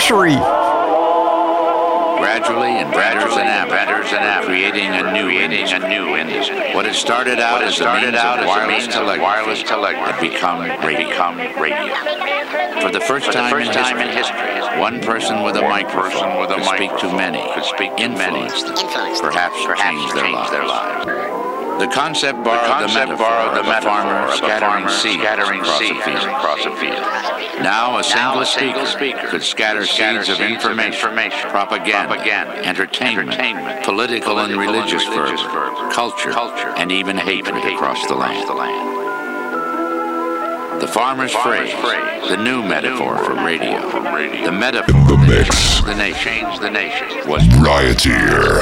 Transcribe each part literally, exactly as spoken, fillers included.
century. Gradually, inventors and inventors and creating a new industry. A new industry. What had started out as started out as wireless telegraphy, wireless telegraphy had become radio. Become radio. For the first, For time, the first in time in history, one person with a microphone with a could speak to many, could speak to influence many, them, perhaps, perhaps change, their, change lives. their lives. The concept borrowed the, concept the metaphor borrowed the of a farmer scattering seeds scattering across, seeds a field. across a field. Now a single, now a single speaker, speaker could scatter, scatter seeds, seeds of information, information propaganda, propaganda entertainment, entertainment, political, political and religious, and religious fervor, fervor, culture, culture, and even hatred across the land. The, land. the farmer's, the farmer's phrase, phrase, the new the metaphor new for radio, from radio, the metaphor in the that mix. changed the nation, changed the nation was Rioteer.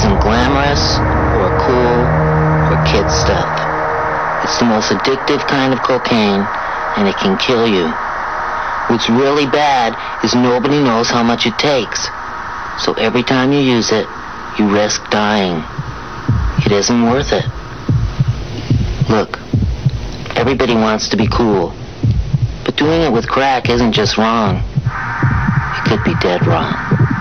isn't glamorous or cool or kid stuff. It's the most addictive kind of cocaine, and it can kill you. What's really bad is nobody knows how much it takes. So every time you use it, you risk dying. It isn't worth it. Look, everybody wants to be cool, but doing it with crack isn't just wrong. It could be dead wrong.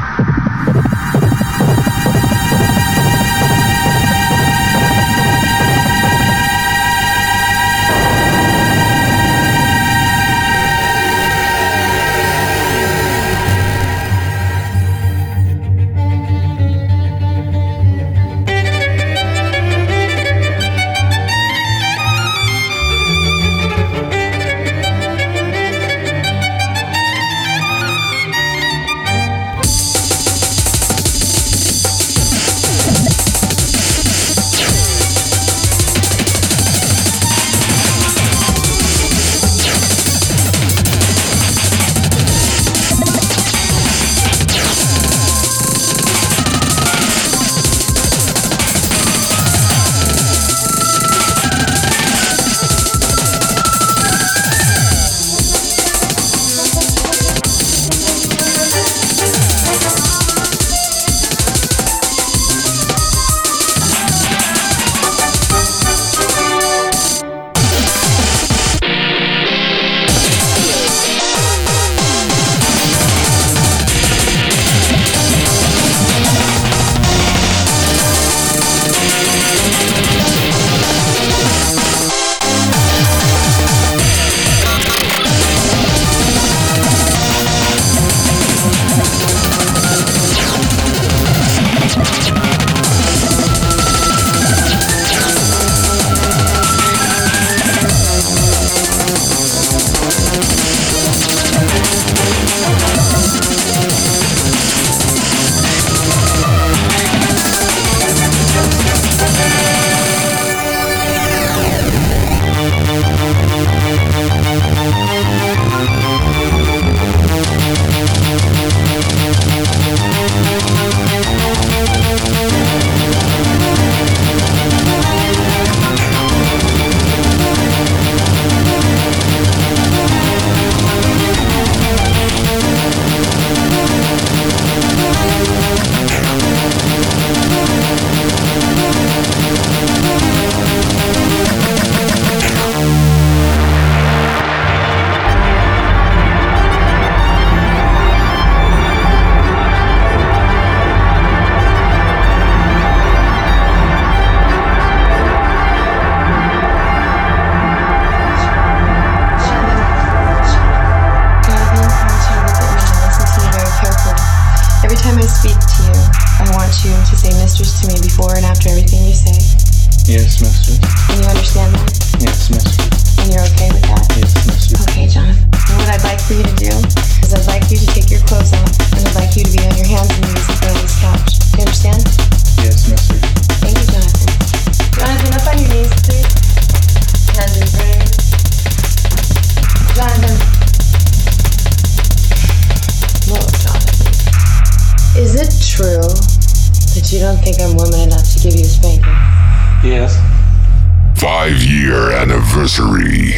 Five-year anniversary.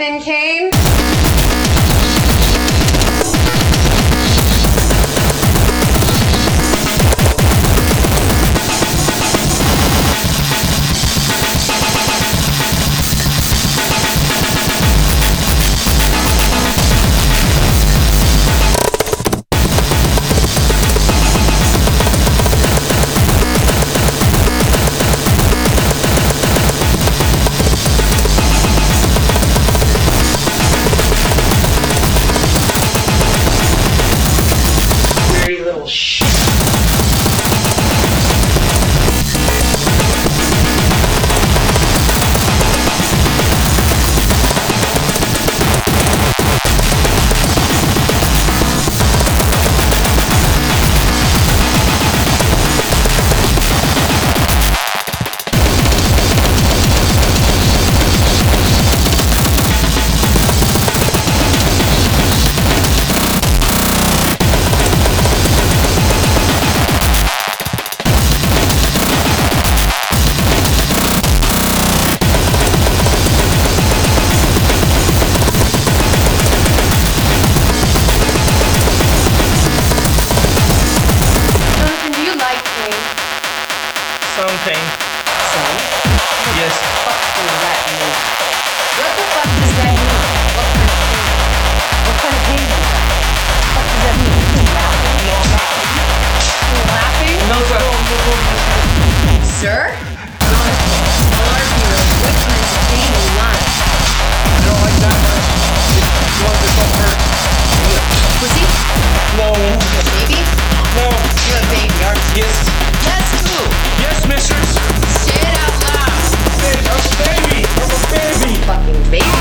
Jonathan Cain? Something. Some? Yes. What the fuck does that mean? What the fuck does that mean? What kind of pain? What kind of pain is that? What does that mean? Are you laughing? No, I'm not. Are you laughing? No, sir. Sir? I'll argue it. What kind of pain do you want? I don't like that much. You want this one hurt? Pussy? No. Baby? No. You're a baby, aren't you? Yes. Yes, who? Yes, mistress. Say it out loud. Babe, I'm a baby. I'm a baby. Fucking baby.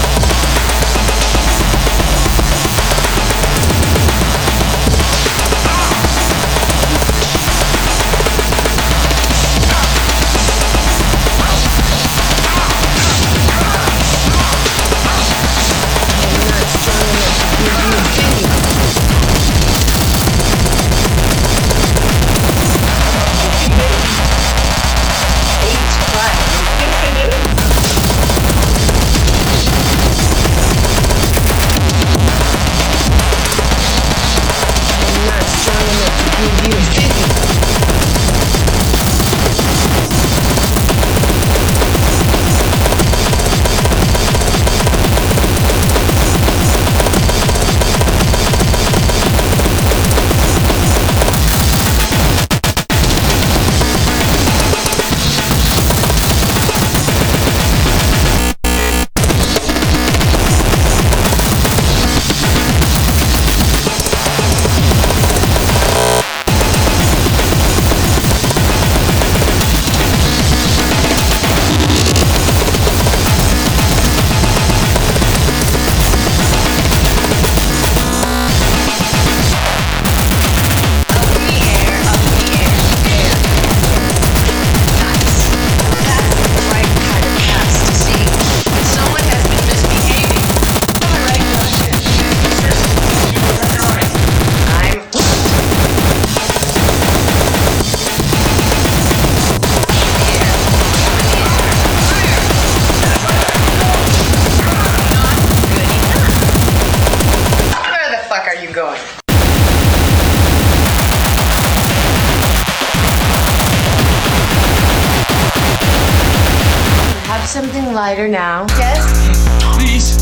Something lighter now. Yes? Please.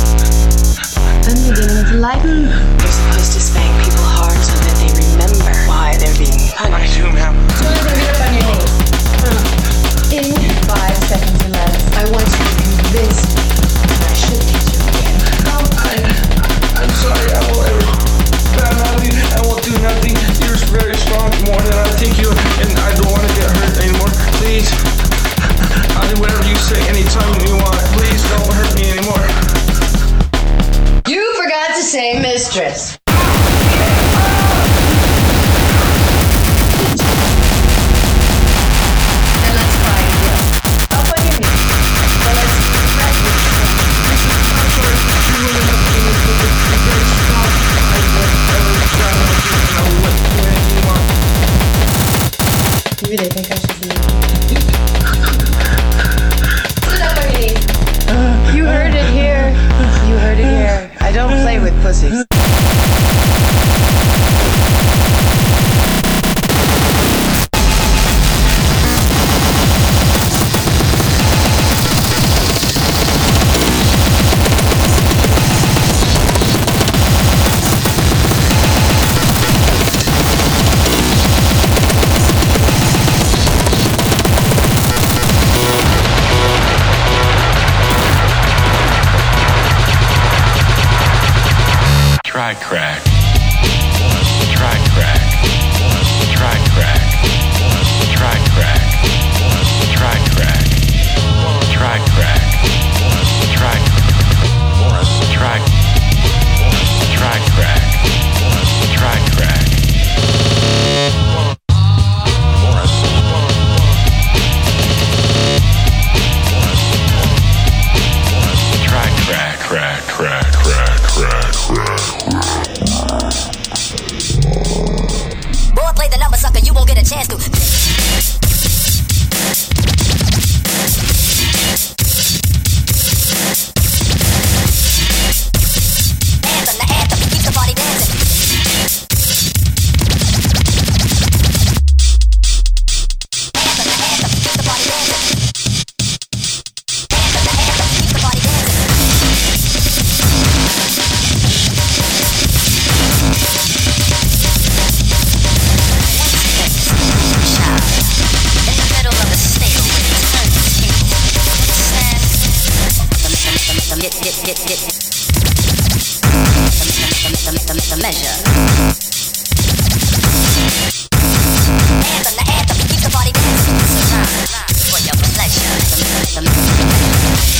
I'm beginning to like you. You're supposed to spank people hard so that they remember why they're being I punished. do, ma'am. Jonathan, get up on your knees. Uh, in five seconds or less, I want you to convince me that I should hit you again. No, I, I'm sorry. I will ever badmouth you. I won't do nothing. You're very strong, more than I think you, and I don't want to get hurt anymore. Please. I'll do whatever you say anytime you want. Please don't hurt me anymore. You forgot to say mistress. Then let's try again. Up on your knees. So let's crack. Wanna try crack. Wanna try crack. Wanna try crack. Wanna try crack. Try crack. Wanna try. Wanna try. Wanna try crack. Wanna try crack. Crack, crack, crack, crack, crack, crack. Boy, play the number, sucker, you won't get a chance to. Anthem, the anthem, keep the party dancing. Anthem, the anthem, keep the party dancing. Anthem, the anthem, keep the party dancing. Get, get, get, get. The, the, the, the, the measure. Anthem, the anthem, keep the party dancing. Surround for your pleasure. The, the, the, the measure.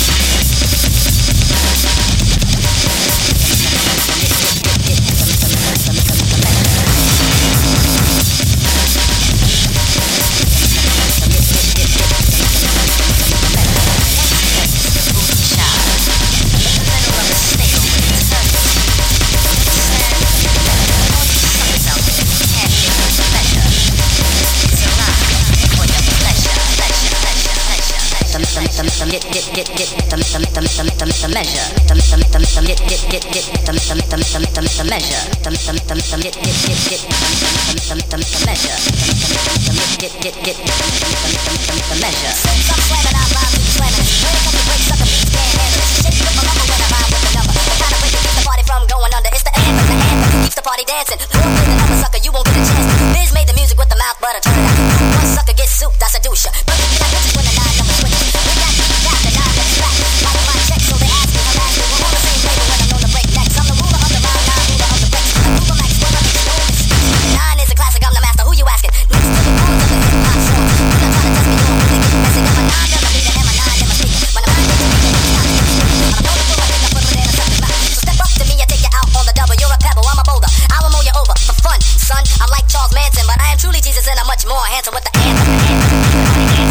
Get, get, get, get, the, the, the, the, the, the measure. The, the, the, the, get, get, get, get, the, the, the, the, the, the measure. The, the, the, the, get, get, get, get, the, the, the, the, the measure. The, the, the, get, get, get, the, the, the, the measure. Stop slamming out loud, keep slamming. When it comes to break, sucker beats can't handle it. Shit, flip them up when I rhyme with the number. The kind of break that keeps the party from going under. It's the anthem, the anthem, keeps the party dancing. Lord, play the number, sucker, you won't get a chance. Biz made the music with the mouth, but I turn it out. One sucker gets soup, that's a douche. But you like bitches when the nine number switches. We got got the nine next back. Follow my check, so they ask me, I'm asking. We're on the same label when I'm known to break necks. I'm the ruler of the rhyme, nine ruler of the breaks. I'm Ruler Max, where I make noise. Nine is a classic, I'm the master. Who you asking? Next to the bones of the hip hop show. You're not trying to test me, you won't really get messy. I'm a nine millimeter and my nine never speak. When I'm nine millimeter, I'm not I'm a notice for my thing, I put it in a separate mouth. So step up to me, I take you out on the double. You're a pebble, I'm a boulder. I will mow you over for fun, son. I'm like Charles Manson, but I am truly Jesus and I'm much more handsome with the anthem.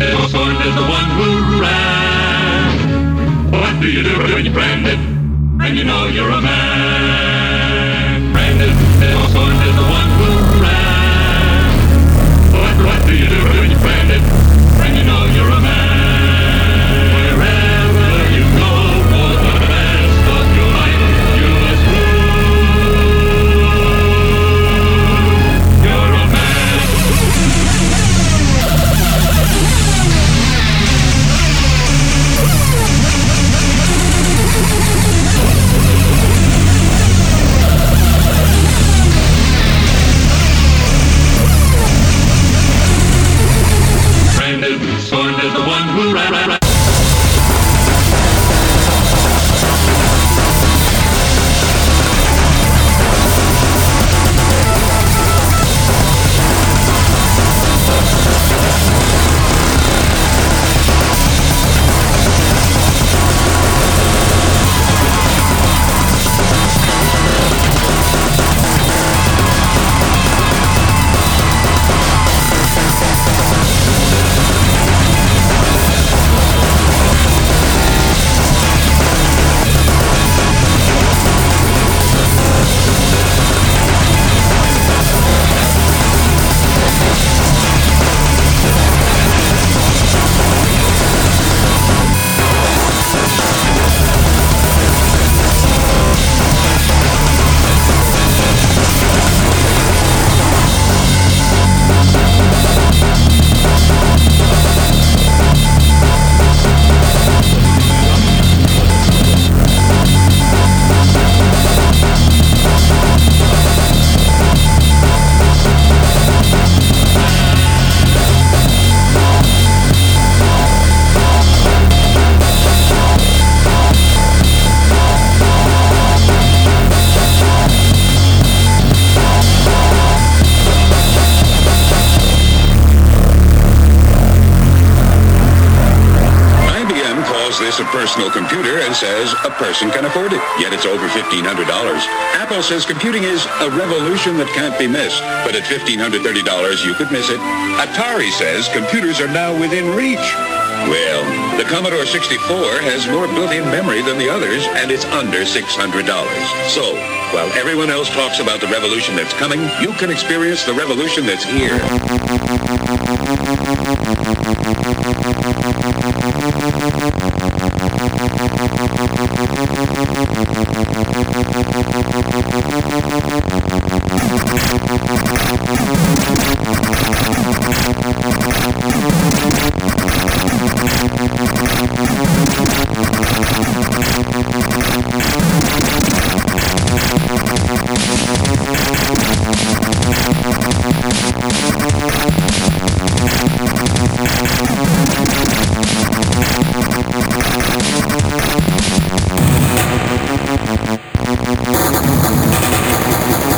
Branded, scorned as the one who ran. What do you do when you're branded and you know you're a man? Branded, scorned as the one who ran. What, what do you do when you're branded and you know you're a man? Wherever you go for the rest of your life, you must prove you're a man. Branded, scorned as the one who ran, ran, ran. This a personal computer and says a person can afford it, yet it's over fifteen hundred dollars. Apple says computing is a revolution that can't be missed, but at fifteen hundred thirty dollars you could miss it. Atari says computers are now within reach. Well, the Commodore sixty-four has more built-in memory than the others, and it's under six hundred dollars. So, while everyone else talks about the revolution that's coming, you can experience the revolution that's here. Thank you.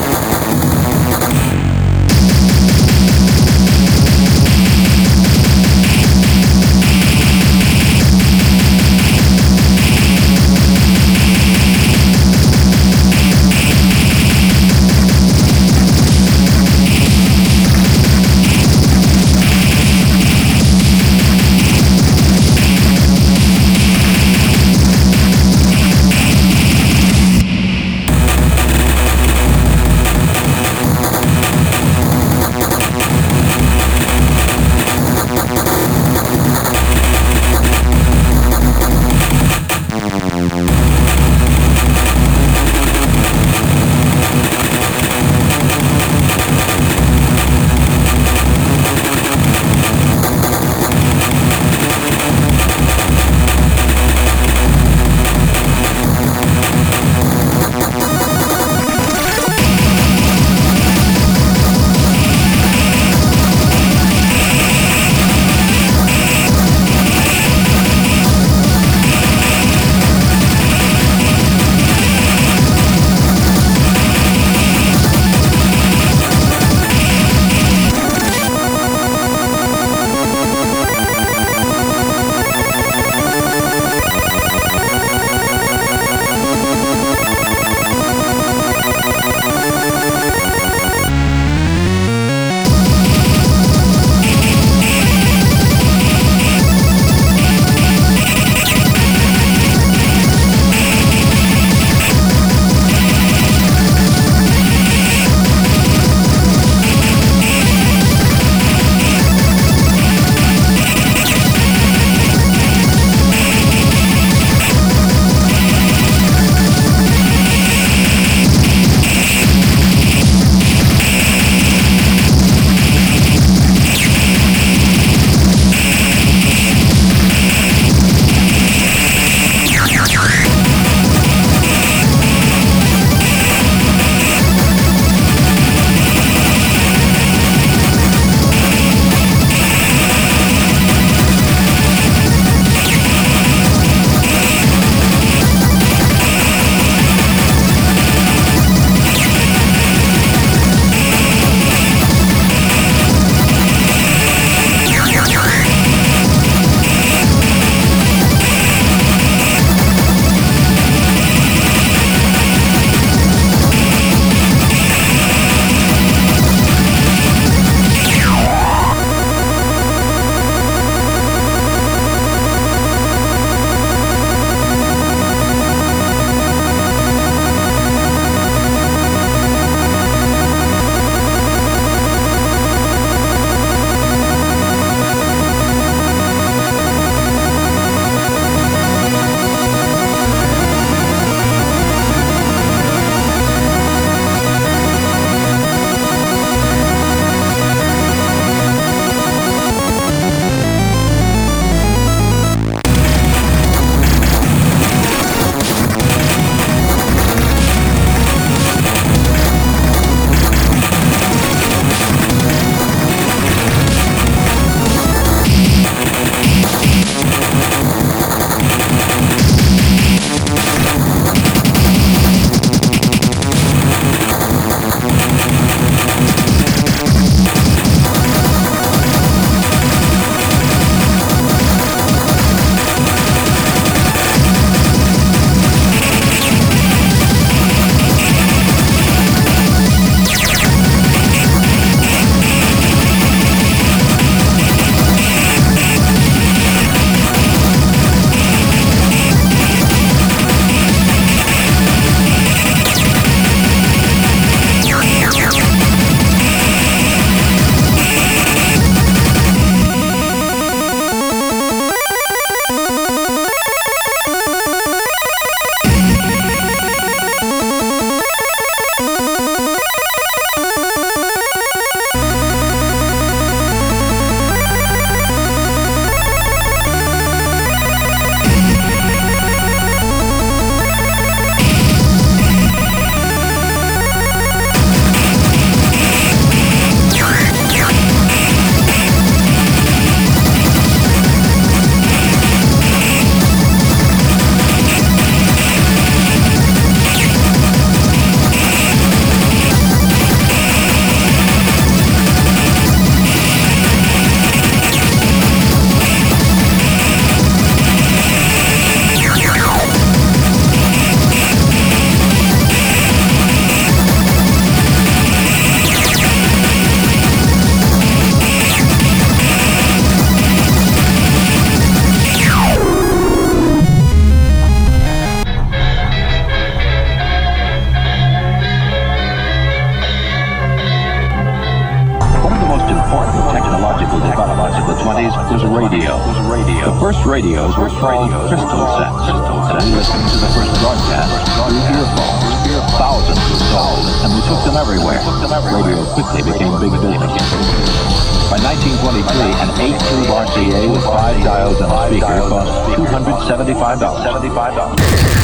seventies was radio. The first radios were called crystal sets, and we listened to the first broadcast through earphones. Thousands were sold, and we took them everywhere. Radio quickly became big business. By nineteen twenty-three, an eight tube R C A with five diodes and a speaker cost two hundred seventy-five dollars.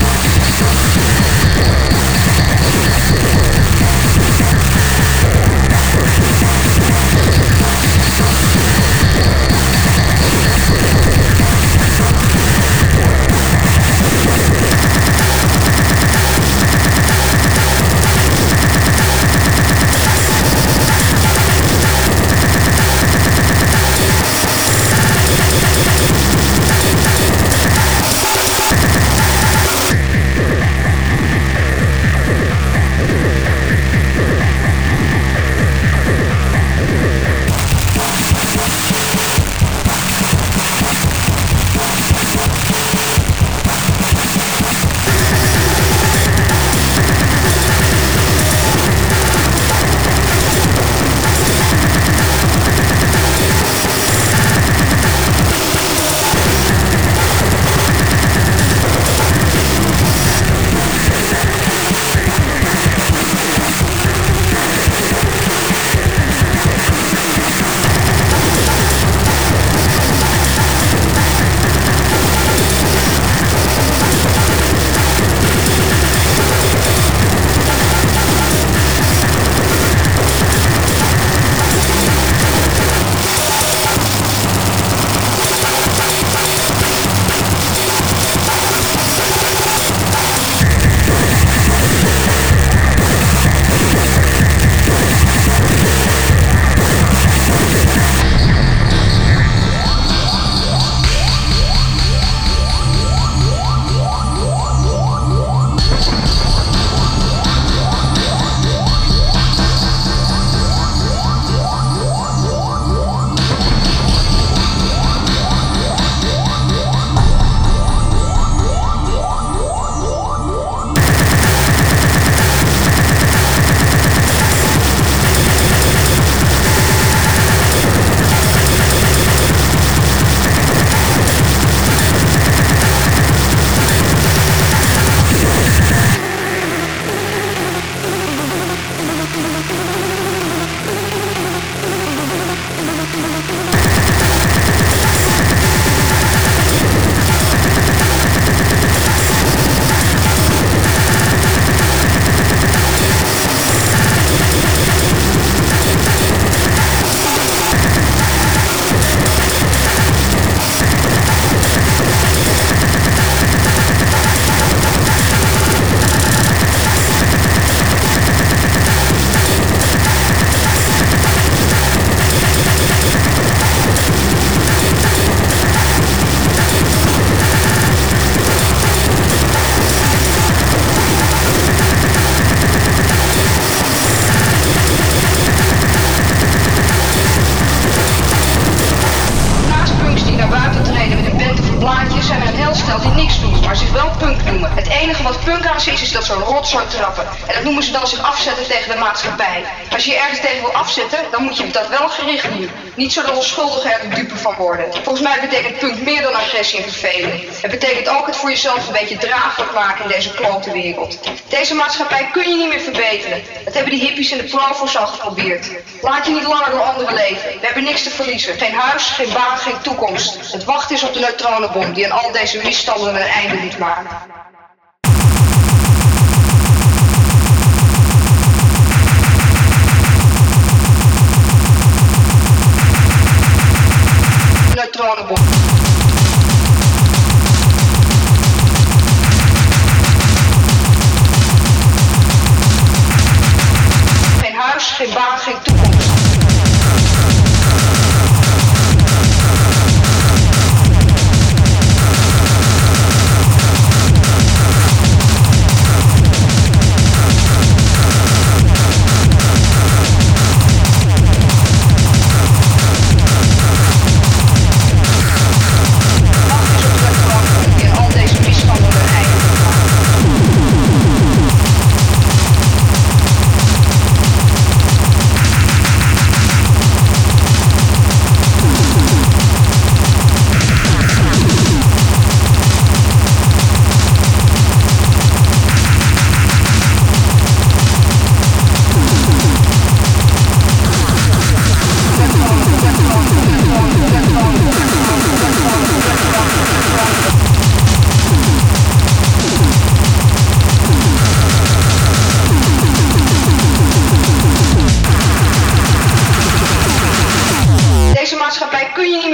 is, is dat zo'n rotzooi trappen. En dat noemen ze dan zich afzetten tegen de maatschappij. Als je je ergens tegen wil afzetten, dan moet je dat wel gericht doen. Niet zodat onschuldigen er de dupe van worden. Volgens mij betekent punk meer dan agressie en verveling. Het betekent ook het voor jezelf een beetje draaglijk maken in deze klote wereld. Deze maatschappij kun je niet meer verbeteren. Dat hebben die hippies en de provo's al geprobeerd. Laat je niet langer door anderen leven. We hebben niks te verliezen. Geen huis, geen baan, geen toekomst. Het wachten is op de neutronenbom die aan al deze misstanden een einde moet maken. Neutronenbom. Geen huis, geen baan, geen toekomst.